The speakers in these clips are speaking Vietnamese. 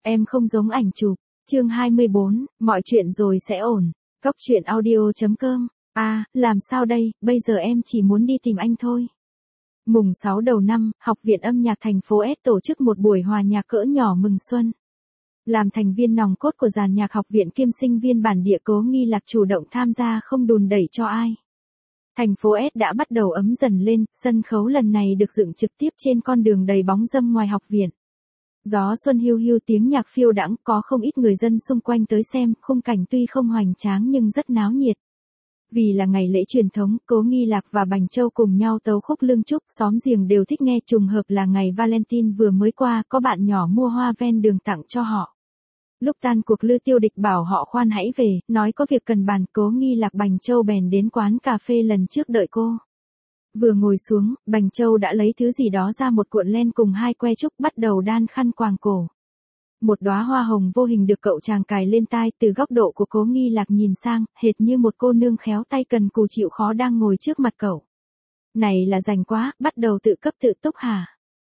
Em không giống ảnh chụp. Chương 24, mọi chuyện rồi sẽ ổn. Cóc truyện audio.com. À, làm sao đây, bây giờ em chỉ muốn đi tìm anh thôi. Mùng 6 đầu năm, Học viện âm nhạc thành phố S tổ chức một buổi hòa nhạc cỡ nhỏ mừng xuân. Làm thành viên nòng cốt của dàn nhạc học viện kiêm sinh viên bản địa Cố Nghi Lạc chủ động tham gia không đùn đẩy cho ai. Thành phố S đã bắt đầu ấm dần lên, sân khấu lần này được dựng trực tiếp trên con đường đầy bóng râm ngoài học viện. Gió xuân hiu hiu tiếng nhạc phiêu đãng, có không ít người dân xung quanh tới xem, khung cảnh tuy không hoành tráng nhưng rất náo nhiệt. Vì là ngày lễ truyền thống, Cố Nghi Lạc và Bành Châu cùng nhau tấu khúc lương chúc, xóm giềng đều thích nghe, trùng hợp là ngày Valentine vừa mới qua, có bạn nhỏ mua hoa ven đường tặng cho họ. Lúc tan cuộc Lư Tiêu Địch bảo họ khoan hãy về, nói có việc cần bàn. Cố Nghi Lạc Bành Châu bèn đến quán cà phê lần trước đợi cô. Vừa ngồi xuống, Bành Châu đã lấy thứ gì đó ra, một cuộn len cùng hai que trúc, bắt đầu đan khăn quàng cổ. Một đóa hoa hồng vô hình được cậu chàng cài lên tai, từ góc độ của Cố Nghi Lạc nhìn sang, hệt như một cô nương khéo tay cần cù chịu khó đang ngồi trước mặt cậu. Này là rành quá, bắt đầu tự cấp tự túc hả?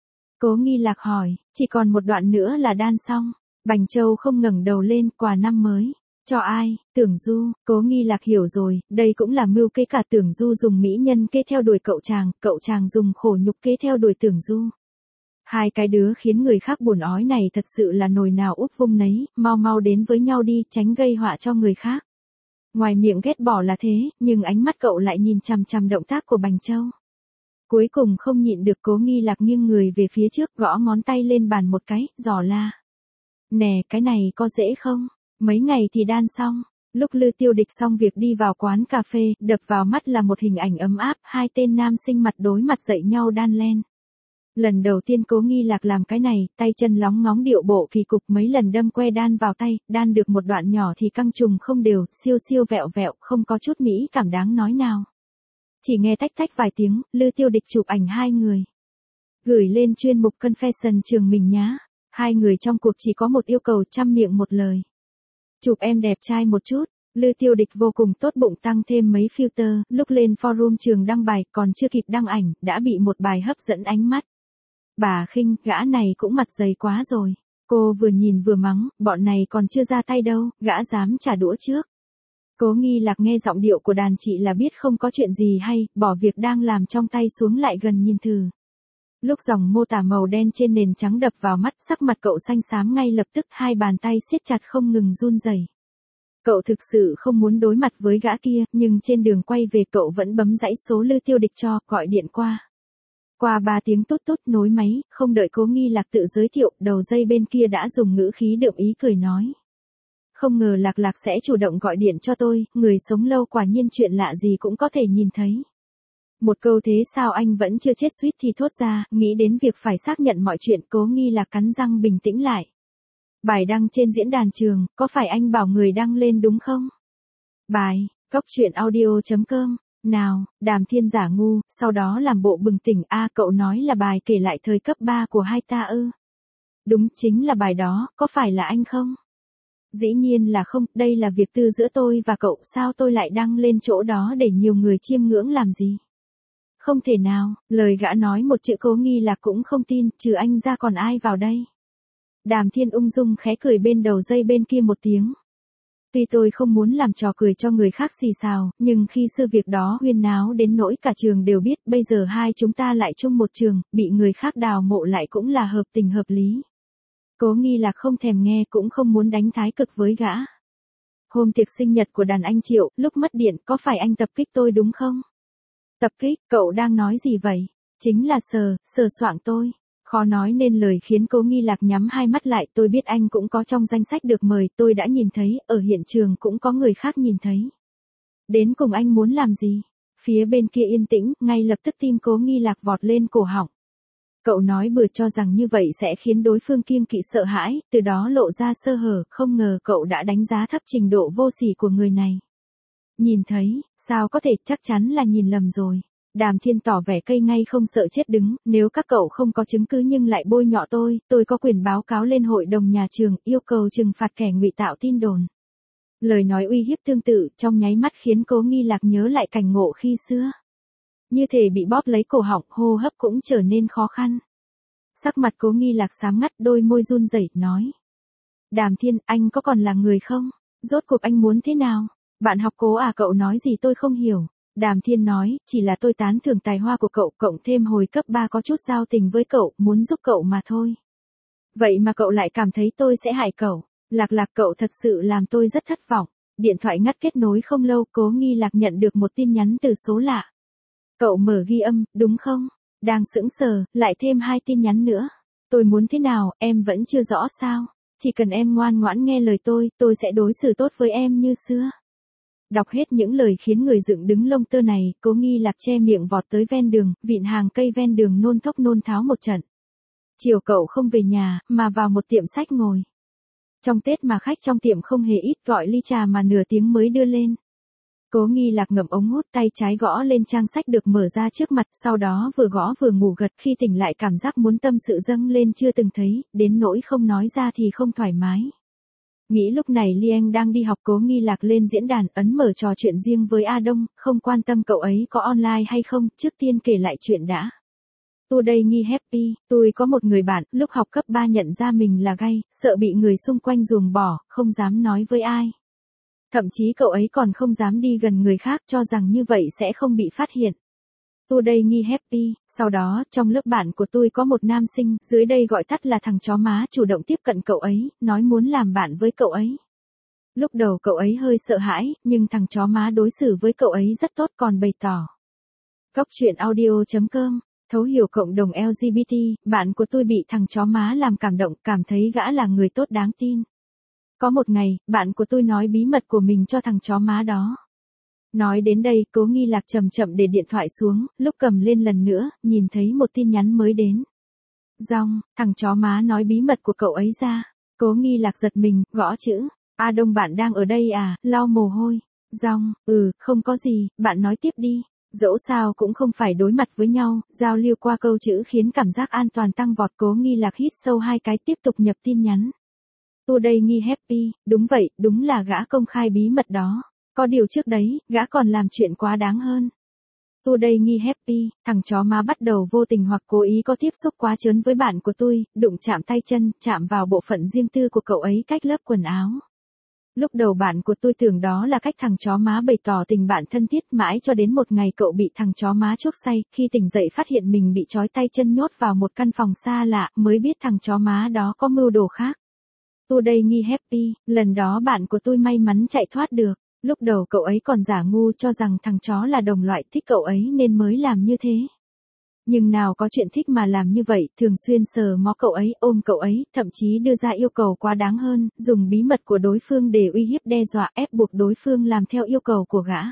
Cố Nghi Lạc hỏi, chỉ còn một đoạn nữa là đan xong. Bành Châu không ngẩng đầu lên, quà năm mới. Cho ai? Tưởng Du. Cố Nghi Lạc hiểu rồi, đây cũng là mưu kế cả. Tưởng Du dùng mỹ nhân kế theo đuổi cậu chàng dùng khổ nhục kế theo đuổi Tưởng Du. Hai cái đứa khiến người khác buồn ói này thật sự là nồi nào úp vung nấy, mau mau đến với nhau đi, tránh gây họa cho người khác. Ngoài miệng ghét bỏ là thế, nhưng ánh mắt cậu lại nhìn chằm chằm động tác của Bành Châu. Cuối cùng không nhịn được, Cố Nghi Lạc nghiêng người về phía trước, gõ ngón tay lên bàn một cái, dò la. Nè, cái này có dễ không? Mấy ngày thì đan xong. Lúc Lư Tiêu Địch xong việc đi vào quán cà phê, đập vào mắt là một hình ảnh ấm áp, hai tên nam sinh mặt đối mặt dạy nhau đan len. Lần đầu tiên Cố Nghi Lạc làm cái này, tay chân lóng ngóng, điệu bộ kỳ cục, mấy lần đâm que đan vào tay, đan được một đoạn nhỏ thì căng trùng không đều, siêu siêu vẹo vẹo, không có chút mỹ cảm đáng nói nào. Chỉ nghe tách tách vài tiếng, Lư Tiêu Địch chụp ảnh hai người. Gửi lên chuyên mục Confession trường mình nhá. Hai người trong cuộc chỉ có một yêu cầu, trăm miệng một lời. Chụp em đẹp trai một chút. Lư Tiêu Địch vô cùng tốt bụng tăng thêm mấy filter, lúc lên forum trường đăng bài, còn chưa kịp đăng ảnh, đã bị một bài hấp dẫn ánh mắt. Bà khinh, gã này cũng mặt dày quá rồi. Cô vừa nhìn vừa mắng, bọn này còn chưa ra tay đâu, gã dám trả đũa trước. Cố Nghi Lạc nghe giọng điệu của đàn chị là biết không có chuyện gì hay, bỏ việc đang làm trong tay xuống, lại gần nhìn thử. Lúc dòng mô tả màu đen trên nền trắng đập vào mắt, sắc mặt cậu xanh xám ngay lập tức, hai bàn tay siết chặt không ngừng run rẩy. Cậu thực sự không muốn đối mặt với gã kia, nhưng trên đường quay về cậu vẫn bấm dãy số Lư Tiêu Địch cho, gọi điện qua. Qua 3 tiếng tút tút nối máy, không đợi Cố Nghi Lạc tự giới thiệu, đầu dây bên kia đã dùng ngữ khí đượm ý cười nói. Không ngờ Lạc Lạc sẽ chủ động gọi điện cho tôi, người sống lâu quả nhiên chuyện lạ gì cũng có thể nhìn thấy. Một câu thế sao anh vẫn chưa chết suýt thì thốt ra, nghĩ đến việc phải xác nhận mọi chuyện, Cố Nghi Lạc cắn răng bình tĩnh lại. Bài đăng trên diễn đàn trường, có phải anh bảo người đăng lên đúng không? Bài, cóc truyện audio.com. Nào, Đàm Thiên giả ngu, sau đó làm bộ bừng tỉnh, cậu nói là bài kể lại thời cấp 3 của hai ta ư? Đúng, chính là bài đó, có phải là anh không? Dĩ nhiên là không, đây là việc tư giữa tôi và cậu, sao tôi lại đăng lên chỗ đó để nhiều người chiêm ngưỡng làm gì? Không thể nào, lời gã nói một chữ Cố Nghi Lạc cũng không tin, trừ anh ra còn ai vào đây? Đàm Thiên ung dung khẽ cười bên đầu dây bên kia một tiếng. Tuy tôi không muốn làm trò cười cho người khác xì xào, nhưng khi xưa việc đó huyên náo đến nỗi cả trường đều biết, bây giờ hai chúng ta lại chung một trường, bị người khác đào mộ lại cũng là hợp tình hợp lý. Cố Nghi Lạc không thèm nghe, cũng không muốn đánh thái cực với gã. Hôm tiệc sinh nhật của đàn anh Triệu, lúc mất điện, có phải anh tập kích tôi đúng không? Tập kích, cậu đang nói gì vậy? Chính là sờ soạng tôi. Khó nói nên lời khiến Cố Nghi Lạc nhắm hai mắt lại, tôi biết anh cũng có trong danh sách được mời, tôi đã nhìn thấy, ở hiện trường cũng có người khác nhìn thấy. Đến cùng anh muốn làm gì? Phía bên kia yên tĩnh, ngay lập tức tim Cố Nghi Lạc vọt lên cổ họng. Cậu nói bừa cho rằng như vậy sẽ khiến đối phương kiêng kỵ sợ hãi, từ đó lộ ra sơ hở, không ngờ cậu đã đánh giá thấp trình độ vô sỉ của người này. Nhìn thấy, sao có thể, chắc chắn là nhìn lầm rồi. Đàm Thiên tỏ vẻ cây ngay không sợ chết đứng, nếu các cậu không có chứng cứ nhưng lại bôi nhọ tôi có quyền báo cáo lên hội đồng nhà trường, yêu cầu trừng phạt kẻ ngụy tạo tin đồn. Lời nói uy hiếp tương tự trong nháy mắt khiến Cố Nghi Lạc nhớ lại cảnh ngộ khi xưa. Như thể bị bóp lấy cổ họng, hô hấp cũng trở nên khó khăn. Sắc mặt Cố Nghi Lạc xám ngắt, đôi môi run rẩy nói. Đàm Thiên, anh có còn là người không? Rốt cuộc anh muốn thế nào? Bạn học cố à, cậu nói gì tôi không hiểu. Đàm Thiên nói, chỉ là tôi tán thưởng tài hoa của cậu, cộng thêm hồi cấp 3 có chút giao tình với cậu, muốn giúp cậu mà thôi. Vậy mà cậu lại cảm thấy tôi sẽ hại cậu. Lạc Lạc, cậu thật sự làm tôi rất thất vọng. Điện thoại ngắt kết nối không lâu, Cố Nghi Lạc nhận được một tin nhắn từ số lạ. Cậu mở ghi âm, đúng không? Đang sững sờ, lại thêm 2 tin nhắn nữa. Tôi muốn thế nào, em vẫn chưa rõ sao? Chỉ cần em ngoan ngoãn nghe lời tôi sẽ đối xử tốt với em như xưa. Đọc hết những lời khiến người dựng đứng lông tơ này, Cố Nghi Lạc che miệng vọt tới ven đường, vịn hàng cây ven đường nôn thốc nôn tháo một trận. Chiều cậu không về nhà, mà vào một tiệm sách ngồi. Trong Tết mà khách trong tiệm không hề ít, gọi ly trà mà nửa tiếng mới đưa lên. Cố Nghi Lạc ngậm ống hút, tay trái gõ lên trang sách được mở ra trước mặt, sau đó vừa gõ vừa ngủ gật, khi tỉnh lại cảm giác muốn tâm sự dâng lên chưa từng thấy, đến nỗi không nói ra thì không thoải mái. Nghĩ lúc này Lieng đang đi học, Cố Nghi Lạc lên diễn đàn ấn mở trò chuyện riêng với A Đông, không quan tâm cậu ấy có online hay không, trước tiên kể lại chuyện đã. Tôi đây nghi happy, tôi có một người bạn, lúc học cấp 3 nhận ra mình là gay, sợ bị người xung quanh ruồng bỏ, không dám nói với ai. Thậm chí cậu ấy còn không dám đi gần người khác, cho rằng như vậy sẽ không bị phát hiện. Tôi đây nghi happy, sau đó, trong lớp bạn của tôi có một nam sinh, dưới đây gọi tắt là thằng chó má, chủ động tiếp cận cậu ấy, nói muốn làm bạn với cậu ấy. Lúc đầu cậu ấy hơi sợ hãi, nhưng thằng chó má đối xử với cậu ấy rất tốt, còn bày tỏ. Góc truyện audio.com, thấu hiểu cộng đồng LGBT, bạn của tôi bị thằng chó má làm cảm động, cảm thấy gã là người tốt đáng tin. Có một ngày, bạn của tôi nói bí mật của mình cho thằng chó má đó. Nói đến đây, Cố Nghi Lạc chậm chậm để điện thoại xuống, lúc cầm lên lần nữa, nhìn thấy một tin nhắn mới đến. Rong, thằng chó má nói bí mật của cậu ấy ra. Cố Nghi Lạc giật mình, gõ chữ. A Đông, bạn đang ở đây à, lau mồ hôi. Rong, không có gì, bạn nói tiếp đi. Dẫu sao cũng không phải đối mặt với nhau, giao lưu qua câu chữ khiến cảm giác an toàn tăng vọt. Cố Nghi Lạc hít sâu 2 cái, tiếp tục nhập tin nhắn. Tôi đây nghi happy, đúng vậy, đúng là gã công khai bí mật đó. Có điều trước đấy, gã còn làm chuyện quá đáng hơn. Tôi đây nghi happy, thằng chó má bắt đầu vô tình hoặc cố ý có tiếp xúc quá trớn với bạn của tôi, đụng chạm tay chân, chạm vào bộ phận riêng tư của cậu ấy cách lớp quần áo. Lúc đầu bạn của tôi tưởng đó là cách thằng chó má bày tỏ tình bạn thân thiết, mãi cho đến một ngày cậu bị thằng chó má chuốc say, khi tỉnh dậy phát hiện mình bị trói tay chân nhốt vào một căn phòng xa lạ, mới biết thằng chó má đó có mưu đồ khác. Tôi đây nghi happy, lần đó bạn của tôi may mắn chạy thoát được. Lúc đầu cậu ấy còn giả ngu cho rằng thằng chó là đồng loại, thích cậu ấy nên mới làm như thế. Nhưng nào có chuyện thích mà làm như vậy, thường xuyên sờ mó cậu ấy, ôm cậu ấy, thậm chí đưa ra yêu cầu quá đáng hơn, dùng bí mật của đối phương để uy hiếp đe dọa, ép buộc đối phương làm theo yêu cầu của gã.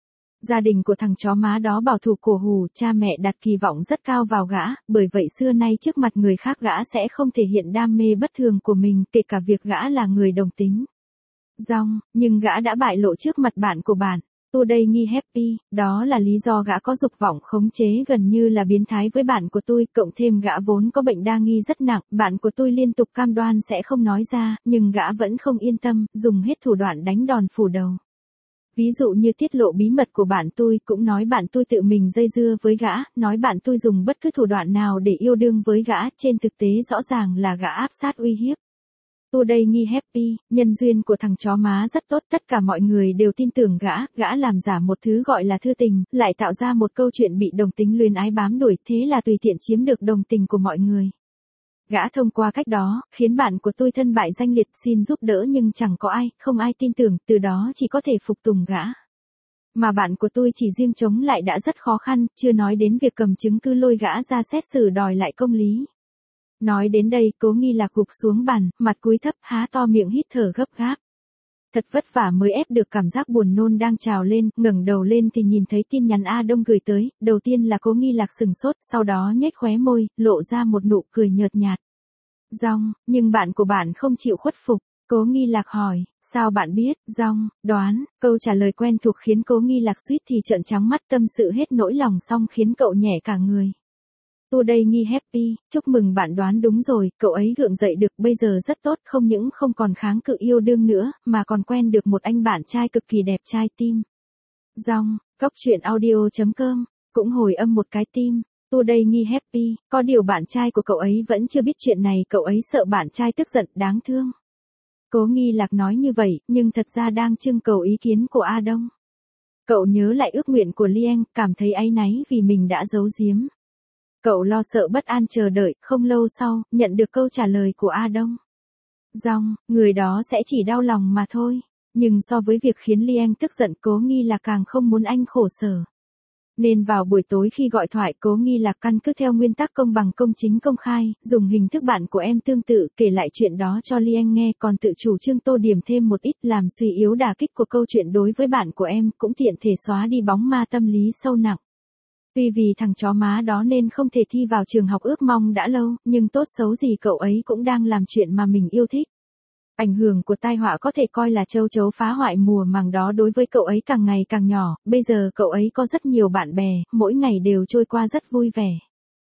Gia đình của thằng chó má đó bảo thủ cổ hủ, cha mẹ đặt kỳ vọng rất cao vào gã, bởi vậy xưa nay trước mặt người khác gã sẽ không thể hiện đam mê bất thường của mình, kể cả việc gã là người đồng tính. Rong, nhưng gã đã bại lộ trước mặt bạn của bạn. Tôi đây nghi happy, đó là lý do gã có dục vọng khống chế gần như là biến thái với bạn của tôi, cộng thêm gã vốn có bệnh đa nghi rất nặng, bạn của tôi liên tục cam đoan sẽ không nói ra, nhưng gã vẫn không yên tâm, dùng hết thủ đoạn đánh đòn phủ đầu. Ví dụ như tiết lộ bí mật của bạn tôi, cũng nói bạn tôi tự mình dây dưa với gã, nói bạn tôi dùng bất cứ thủ đoạn nào để yêu đương với gã, trên thực tế rõ ràng là gã áp sát uy hiếp. Tôi đây nghi happy, nhân duyên của thằng chó má rất tốt, tất cả mọi người đều tin tưởng gã làm giả một thứ gọi là thư tình, lại tạo ra một câu chuyện bị đồng tính luyến ái bám đuổi, thế là tùy tiện chiếm được đồng tình của mọi người. Gã thông qua cách đó, khiến bạn của tôi thân bại danh liệt, xin giúp đỡ nhưng chẳng có ai, không ai tin tưởng, từ đó chỉ có thể phục tùng gã. Mà bạn của tôi chỉ riêng chống lại đã rất khó khăn, chưa nói đến việc cầm chứng cứ lôi gã ra xét xử đòi lại công lý. Nói đến đây, Cố Nghi Lạc gục xuống bàn, mặt cúi thấp, há to miệng hít thở gấp gáp. Thật vất vả mới ép được cảm giác buồn nôn đang trào lên, ngẩng đầu lên thì nhìn thấy tin nhắn A Đông gửi tới, đầu tiên là Cố Nghi Lạc sừng sốt, sau đó nhếch khóe môi, lộ ra một nụ cười nhợt nhạt. Rong, nhưng bạn của bạn không chịu khuất phục. Cố Nghi Lạc hỏi, sao bạn biết? Rong, đoán, câu trả lời quen thuộc khiến Cố Nghi Lạc suýt thì trợn trắng mắt, tâm sự hết nỗi lòng xong khiến cậu nhẹ cả người. Tôi đây nghi happy, chúc mừng bạn đoán đúng rồi, cậu ấy gượng dậy được, bây giờ rất tốt, không những không còn kháng cự yêu đương nữa, mà còn quen được một anh bạn trai cực kỳ đẹp trai tim. Rong, góc truyện audio.com, cũng hồi âm một cái tim. Tôi đây nghi happy, có điều bạn trai của cậu ấy vẫn chưa biết chuyện này, cậu ấy sợ bạn trai tức giận, đáng thương. Cố Nghi Lạc nói như vậy, nhưng thật ra đang trưng cầu ý kiến của A Đông. Cậu nhớ lại ước nguyện của Lieng, cảm thấy áy náy vì mình đã giấu giếm. Cậu lo sợ bất an chờ đợi, không lâu sau, nhận được câu trả lời của A Đông. Dòng, người đó sẽ chỉ đau lòng mà thôi. Nhưng so với việc khiến Lieng tức giận, Cố Nghi Lạc càng không muốn anh khổ sở. Nên vào buổi tối khi gọi thoại, Cố Nghi Lạc căn cứ theo nguyên tắc công bằng công chính công khai, dùng hình thức bạn của em tương tự kể lại chuyện đó cho Lieng nghe, còn tự chủ trương tô điểm thêm một ít làm suy yếu đả kích của câu chuyện đối với bạn của em, cũng tiện thể xóa đi bóng ma tâm lý sâu nặng. Tuy vì thằng chó má đó nên không thể thi vào trường học ước mong đã lâu, nhưng tốt xấu gì cậu ấy cũng đang làm chuyện mà mình yêu thích. Ảnh hưởng của tai họa có thể coi là châu chấu phá hoại mùa màng đó đối với cậu ấy càng ngày càng nhỏ, bây giờ cậu ấy có rất nhiều bạn bè, mỗi ngày đều trôi qua rất vui vẻ.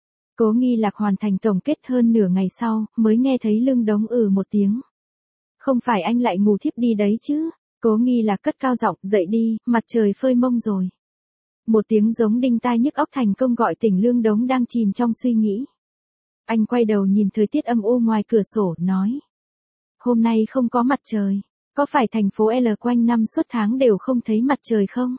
Cố Nghi Lạc hoàn thành tổng kết hơn nửa ngày sau, mới nghe thấy Lương Đống một tiếng. Không phải anh lại ngủ thiếp đi đấy chứ? Cố Nghi Lạc cất cao giọng, dậy đi, mặt trời phơi mông rồi. Một tiếng giống đinh tai nhức óc thành công gọi tỉnh Lương Đống đang chìm trong suy nghĩ. Anh quay đầu nhìn thời tiết âm u ngoài cửa sổ, nói. Hôm nay không có mặt trời, có phải thành phố L quanh năm suốt tháng đều không thấy mặt trời không?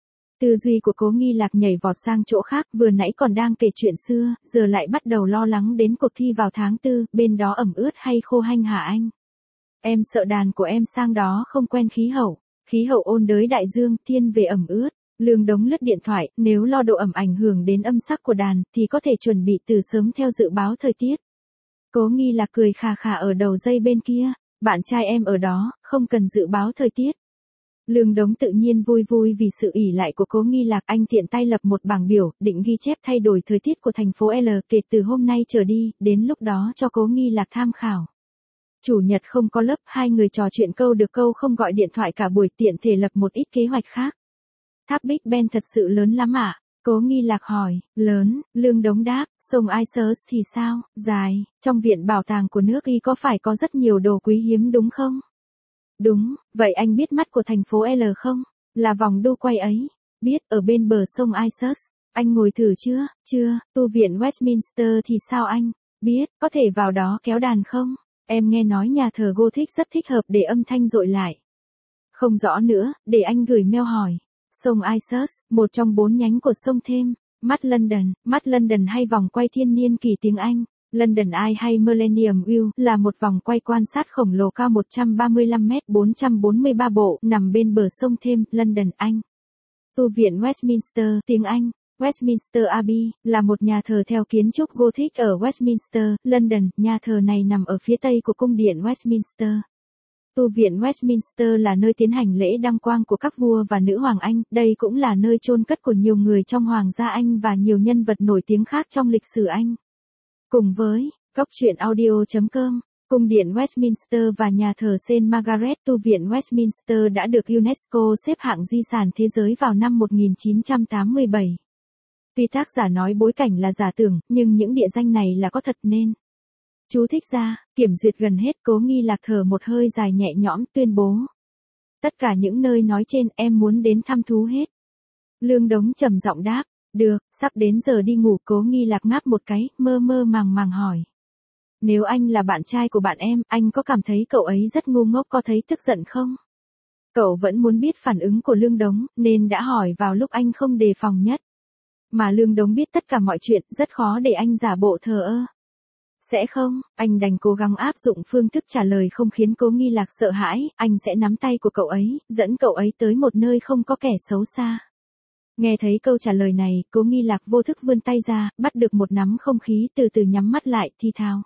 Tư duy của Cố Nghi Lạc nhảy vọt sang chỗ khác, vừa nãy còn đang kể chuyện xưa, giờ lại bắt đầu lo lắng đến cuộc thi vào tháng 4, bên đó ẩm ướt hay khô hanh hả anh? Em sợ đàn của em sang đó không quen khí hậu ôn đới đại dương, thiên về ẩm ướt. Lương Đống lướt điện thoại, nếu lo độ ẩm ảnh hưởng đến âm sắc của đàn, thì có thể chuẩn bị từ sớm theo dự báo thời tiết. Cố Nghi Lạc cười khà khà ở đầu dây bên kia, bạn trai em ở đó, không cần dự báo thời tiết. Lương Đống tự nhiên vui vui vì sự ỷ lại của Cố Nghi Lạc, anh tiện tay lập một bảng biểu, định ghi chép thay đổi thời tiết của thành phố L kể từ hôm nay trở đi, đến lúc đó cho Cố Nghi Lạc tham khảo. Chủ nhật không có lớp, hai người trò chuyện câu được câu không gọi điện thoại cả buổi, tiện thể lập một ít kế hoạch khác. Tháp Big Ben thật sự lớn lắm ạ? Cố Nghi Lạc hỏi. Lớn, Lương Đống đáp. Sông Isus thì sao? Dài, trong viện bảo tàng của nước Y có phải có rất nhiều đồ quý hiếm đúng không? Đúng, vậy anh biết mắt của thành phố L không? Là vòng đu quay ấy. Biết, ở bên bờ sông Isus. Anh ngồi thử chưa? Chưa. Tu viện Westminster thì sao anh? Biết, có thể vào đó kéo đàn không? Em nghe nói nhà thờ Gothic rất thích hợp để âm thanh dội lại. Không rõ nữa, để anh gửi mail hỏi. Sông Isus, một trong 4 nhánh của sông Thêm. Mắt London hay vòng quay thiên niên kỷ tiếng Anh. London Eye hay Millennium View là một vòng quay quan sát khổng lồ cao 135 m 443 bộ, nằm bên bờ sông Thêm, London, Anh. Tu viện Westminster, tiếng Anh. Westminster Abbey, là một nhà thờ theo kiến trúc Gothic ở Westminster, London. Nhà thờ này nằm ở phía tây của cung điện Westminster. Tu viện Westminster là nơi tiến hành lễ đăng quang của các vua và nữ hoàng Anh, đây cũng là nơi chôn cất của nhiều người trong Hoàng gia Anh và nhiều nhân vật nổi tiếng khác trong lịch sử Anh. Cùng với Cóc Truyện Audio.com, cung điện Westminster và nhà thờ St. Margaret, tu viện Westminster đã được UNESCO xếp hạng di sản thế giới vào năm 1987. Tuy tác giả nói bối cảnh là giả tưởng, nhưng những địa danh này là có thật nên. Chú thích ra, kiểm duyệt gần hết, Cố Nghi Lạc thở một hơi dài nhẹ nhõm, tuyên bố. Tất cả những nơi nói trên em muốn đến thăm thú hết. Lương Đống trầm giọng đáp, được, sắp đến giờ đi ngủ. Cố Nghi Lạc ngáp một cái, mơ mơ màng màng hỏi. Nếu anh là bạn trai của bạn em, anh có cảm thấy cậu ấy rất ngu ngốc, có thấy tức giận không? Cậu vẫn muốn biết phản ứng của Lương Đống, nên đã hỏi vào lúc anh không đề phòng nhất. Mà Lương Đống biết tất cả mọi chuyện, rất khó để anh giả bộ thờ ơ. Sẽ không, anh đành cố gắng áp dụng phương thức trả lời không khiến Cố Nghi Lạc sợ hãi, anh sẽ nắm tay của cậu ấy, dẫn cậu ấy tới một nơi không có kẻ xấu xa. Nghe thấy câu trả lời này, Cố Nghi Lạc vô thức vươn tay ra, bắt được một nắm không khí, từ từ nhắm mắt lại, thi thào.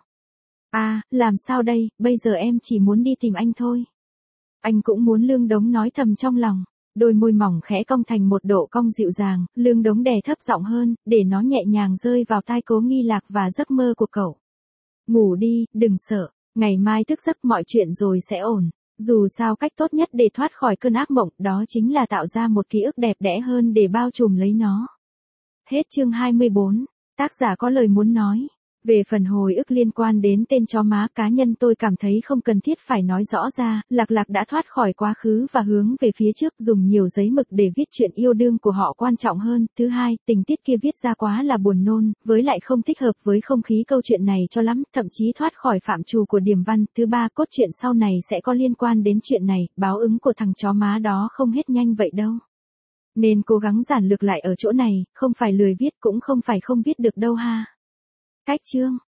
Làm sao đây, bây giờ em chỉ muốn đi tìm anh thôi. Anh cũng muốn, Lương Đống nói thầm trong lòng. Đôi môi mỏng khẽ cong thành một độ cong dịu dàng, Lương Đống đè thấp giọng hơn, để nó nhẹ nhàng rơi vào tai Cố Nghi Lạc và giấc mơ của cậu. Ngủ đi, đừng sợ, ngày mai thức giấc mọi chuyện rồi sẽ ổn. Dù sao cách tốt nhất để thoát khỏi cơn ác mộng, đó chính là tạo ra một ký ức đẹp đẽ hơn để bao trùm lấy nó. Hết chương 24, tác giả có lời muốn nói. Về phần hồi ức liên quan đến tên chó má, cá nhân tôi cảm thấy không cần thiết phải nói rõ ra, Lạc Lạc đã thoát khỏi quá khứ và hướng về phía trước, dùng nhiều giấy mực để viết chuyện yêu đương của họ quan trọng hơn. Thứ hai, tình tiết kia viết ra quá là buồn nôn, với lại không thích hợp với không khí câu chuyện này cho lắm, thậm chí thoát khỏi phạm trù của điểm văn. Thứ ba, cốt truyện sau này sẽ có liên quan đến chuyện này, báo ứng của thằng chó má đó không hết nhanh vậy đâu. Nên cố gắng giản lược lại ở chỗ này, không phải lười viết cũng không phải không viết được đâu ha. Cách chương